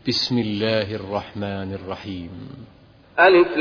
بسم الله الرحمن الرحيم. ألف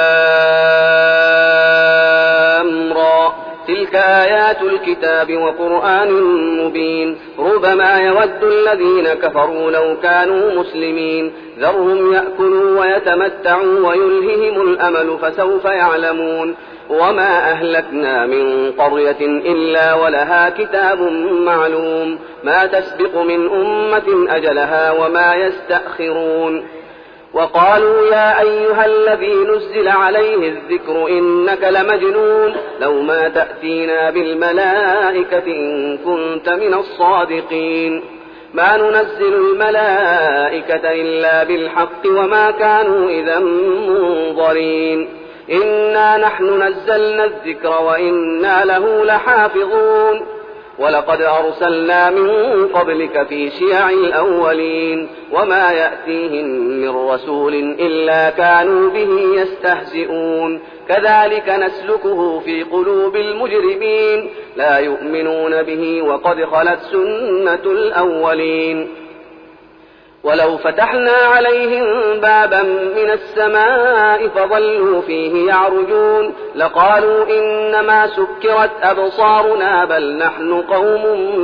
لام را تلك آيات الكتاب وقرآن مبين ربما يود الذين كفروا لو كانوا مسلمين ذرهم يأكلوا ويتمتعوا ويلههم الأمل فسوف يعلمون وما أهلكنا من قرية إلا ولها كتاب معلوم ما تسبق من أمة أجلها وما يستأخرون وقالوا يا أيها الذي نزل عليه الذكر إنك لمجنون لو ما تأتينا بالملائكة إن كنت من الصادقين ما ننزل الملائكة إلا بالحق وما كانوا إذا منظرين إنا نحن نزلنا الذكر وإنا له لحافظون ولقد أرسلنا من قبلك في شيع الأولين وما يأتيهم من رسول إلا كانوا به يستهزئون كذلك نسلكه في قلوب المجرمين لا يؤمنون به وقد خلت سنة الأولين ولو فتحنا عليهم بابا من السماء فظلوا فيه يعرجون لقالوا إنما سكرت أبصارنا بل نحن قوم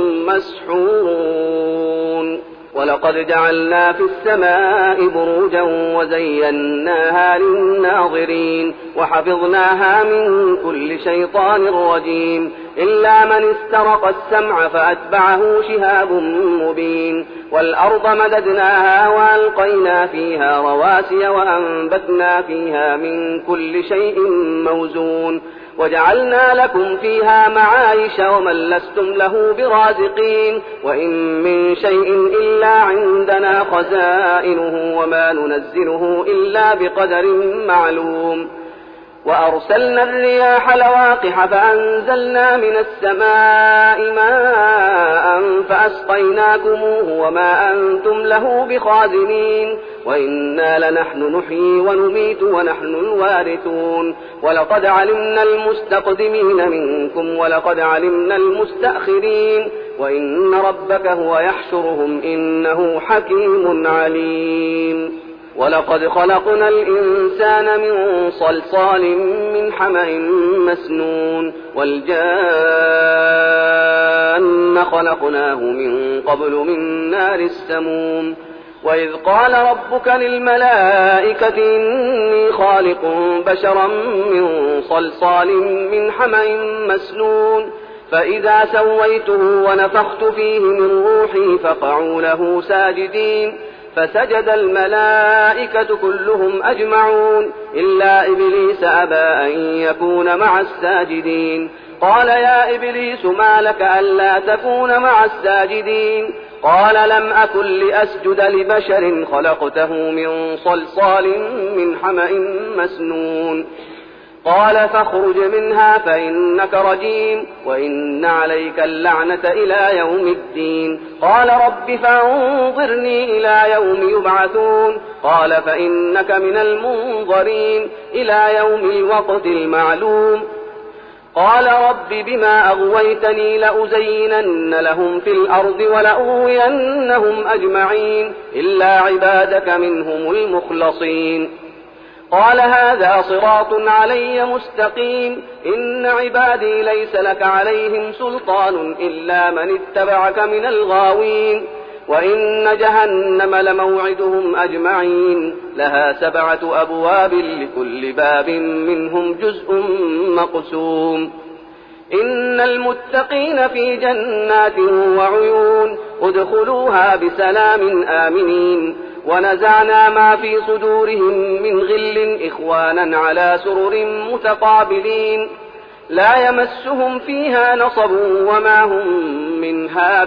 مسحورون ولقد جعلنا في السماء بروجا وزيناها للناظرين وحفظناها من كل شيطان رجيم إلا من استرق السمع فأتبعه شهاب مبين والأرض مددناها وألقينا فيها رواسي وأنبتنا فيها من كل شيء موزون وجعلنا لكم فيها معايش ومن لستم له برازقين وإن من شيء إلا عندنا خزائنه وما ننزله إلا بقدر معلوم وأرسلنا الرياح لواقح فأنزلنا من السماء ماء فأسقيناكموه وما أنتم له بخازنين وإنا لنحن نحيي ونميت ونحن الوارثون ولقد علمنا المستقدمين منكم ولقد علمنا المستأخرين وإن ربك هو يحشرهم إنه حكيم عليم ولقد خلقنا الإنسان من صلصال من حمأ مسنون والجان خلقناه من قبل من نار السموم وإذ قال ربك للملائكة إني خالق بشرا من صلصال من حمأ مسنون فإذا سويته ونفخت فيه من روحي فقعوا له ساجدين فسجد الملائكة كلهم أجمعون إلا إبليس أبى أن يكون مع الساجدين قال يا إبليس ما لك ألا تكون مع الساجدين قال لم أكن لأسجد لبشر خلقته من صلصال من حمأ مسنون قال فاخرج منها فإنك رجيم وإن عليك اللعنة إلى يوم الدين قال رب فانظرني إلى يوم يبعثون قال فإنك من المنظرين إلى يوم الوقت المعلوم قال رب بما أغويتني لأزينن لهم في الأرض ولأغوينهم أجمعين إلا عبادك منهم المخلصين قال هذا صراط علي مستقيم إن عبادي ليس لك عليهم سلطان إلا من اتبعك من الغاوين وإن جهنم لموعدهم أجمعين لها 7 أبواب لكل باب منهم جزء مقسوم إن المتقين في جنات وعيون ادخلوها بسلام آمنين ونزعنا ما في صدورهم من غل إخوانا على سرر متقابلين لا يمسهم فيها نصب وما هم منها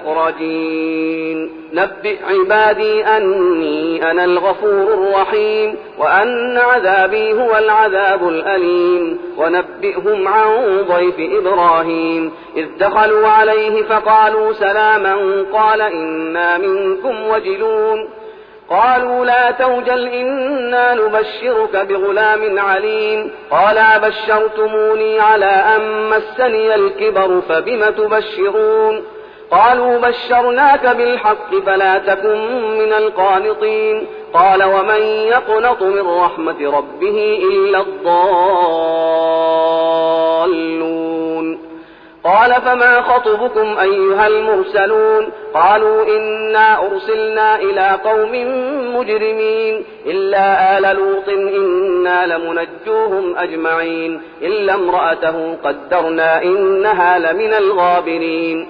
بمخرجين نبئ عبادي أني أنا الغفور الرحيم وأن عذابي هو العذاب الأليم ونبئهم عن ضيف إبراهيم إذ دخلوا عليه فقالوا سلاما قال إنا منكم وجلون قالوا لا توجل إنا نبشرك بغلام عليم قال أبشرتموني على أن مسني الكبر فبم تبشرون قالوا بشرناك بالحق فلا تكن من القانطين قال ومن يقنط من رحمة ربه إلا الضالون قال فما خطبكم أيها المرسلون قالوا إنا أرسلنا إلى قوم مجرمين إلا آل لوط إنا لمنجوهم أجمعين إلا امرأته قدرنا إنها لمن الغابرين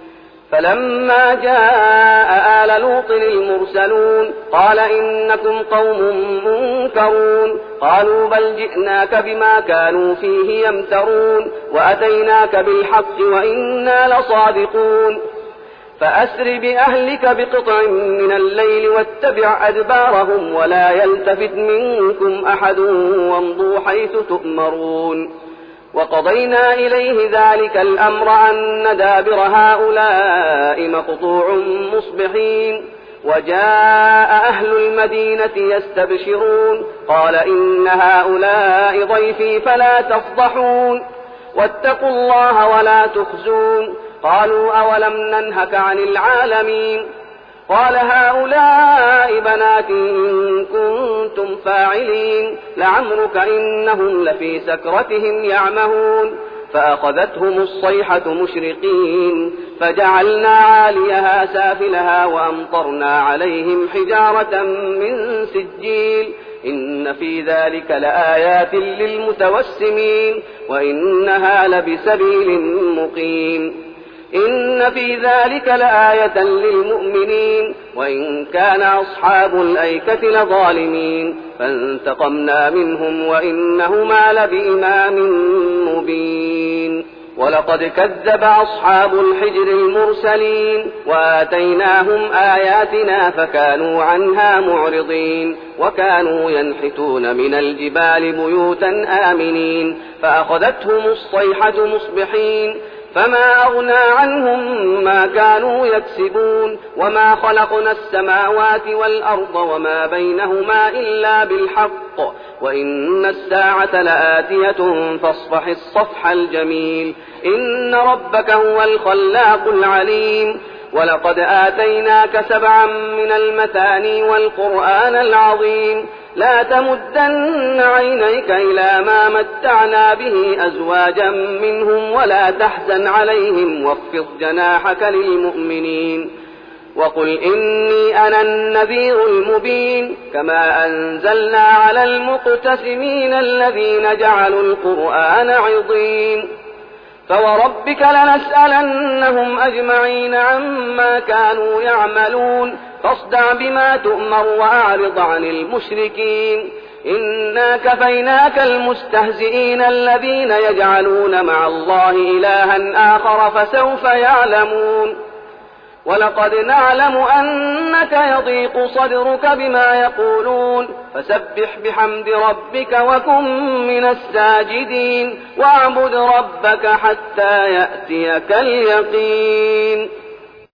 فلما جاء آل لوط المرسلون قال إنكم قوم منكرون قالوا بل جئناك بما كانوا فيه يمترون وأتيناك بالحق وإنا لصادقون فأسر بأهلك بقطع من الليل واتبع أدبارهم ولا يلتفت منكم أحد وامضوا حيث تؤمرون وقضينا إليه ذلك الأمر أن دابر هؤلاء مقطوع مصبحين وجاء أهل المدينة يستبشرون قال إن هؤلاء ضيفي فلا تفضحون واتقوا الله ولا تخزون قالوا أولم ننهك عن العالمين قال هؤلاء بناتي إن كنتم فاعلين لعمرك إنهم لفي سكرتهم يعمهون فأخذتهم الصيحة مشرقين فجعلنا عاليها سافلها وأمطرنا عليهم حجارة من سجيل إن في ذلك لآيات للمتوسمين وإنها لبسبيل مقيم إن في ذلك لآية للمؤمنين وإن كان أصحاب الأيكة لظالمين فانتقمنا منهم وإنهما لبإمام مبين ولقد كذب أصحاب الحجر المرسلين وآتيناهم آياتنا فكانوا عنها معرضين وكانوا ينحتون من الجبال بيوتا آمنين فأخذتهم الصيحة مصبحين فما أغنى عنهم ما كانوا يكسبون وما خلقنا السماوات والأرض وما بينهما إلا بالحق وإن الساعة لآتية فاصفح الصفح الجميل إن ربك هو الخلاق العليم ولقد آتيناك 7 من المثاني والقرآن العظيم لا تمدن عينيك إلى ما متعنا به أزواجا منهم ولا تحزن عليهم واخفض جناحك للمؤمنين وقل إني أنا النذير المبين كما أنزلنا على المقتسمين الذين جعلوا القرآن عضين فوربك لنسألنهم أجمعين عما كانوا يعملون فاصدع بما تؤمر وأعرض عن المشركين إنا كفيناك المستهزئين الذين يجعلون مع الله إلها آخر فسوف يعلمون ولقد نعلم أنك يضيق صدرك بما يقولون فسبح بحمد ربك وكن من الساجدين واعبد ربك حتى يأتيك اليقين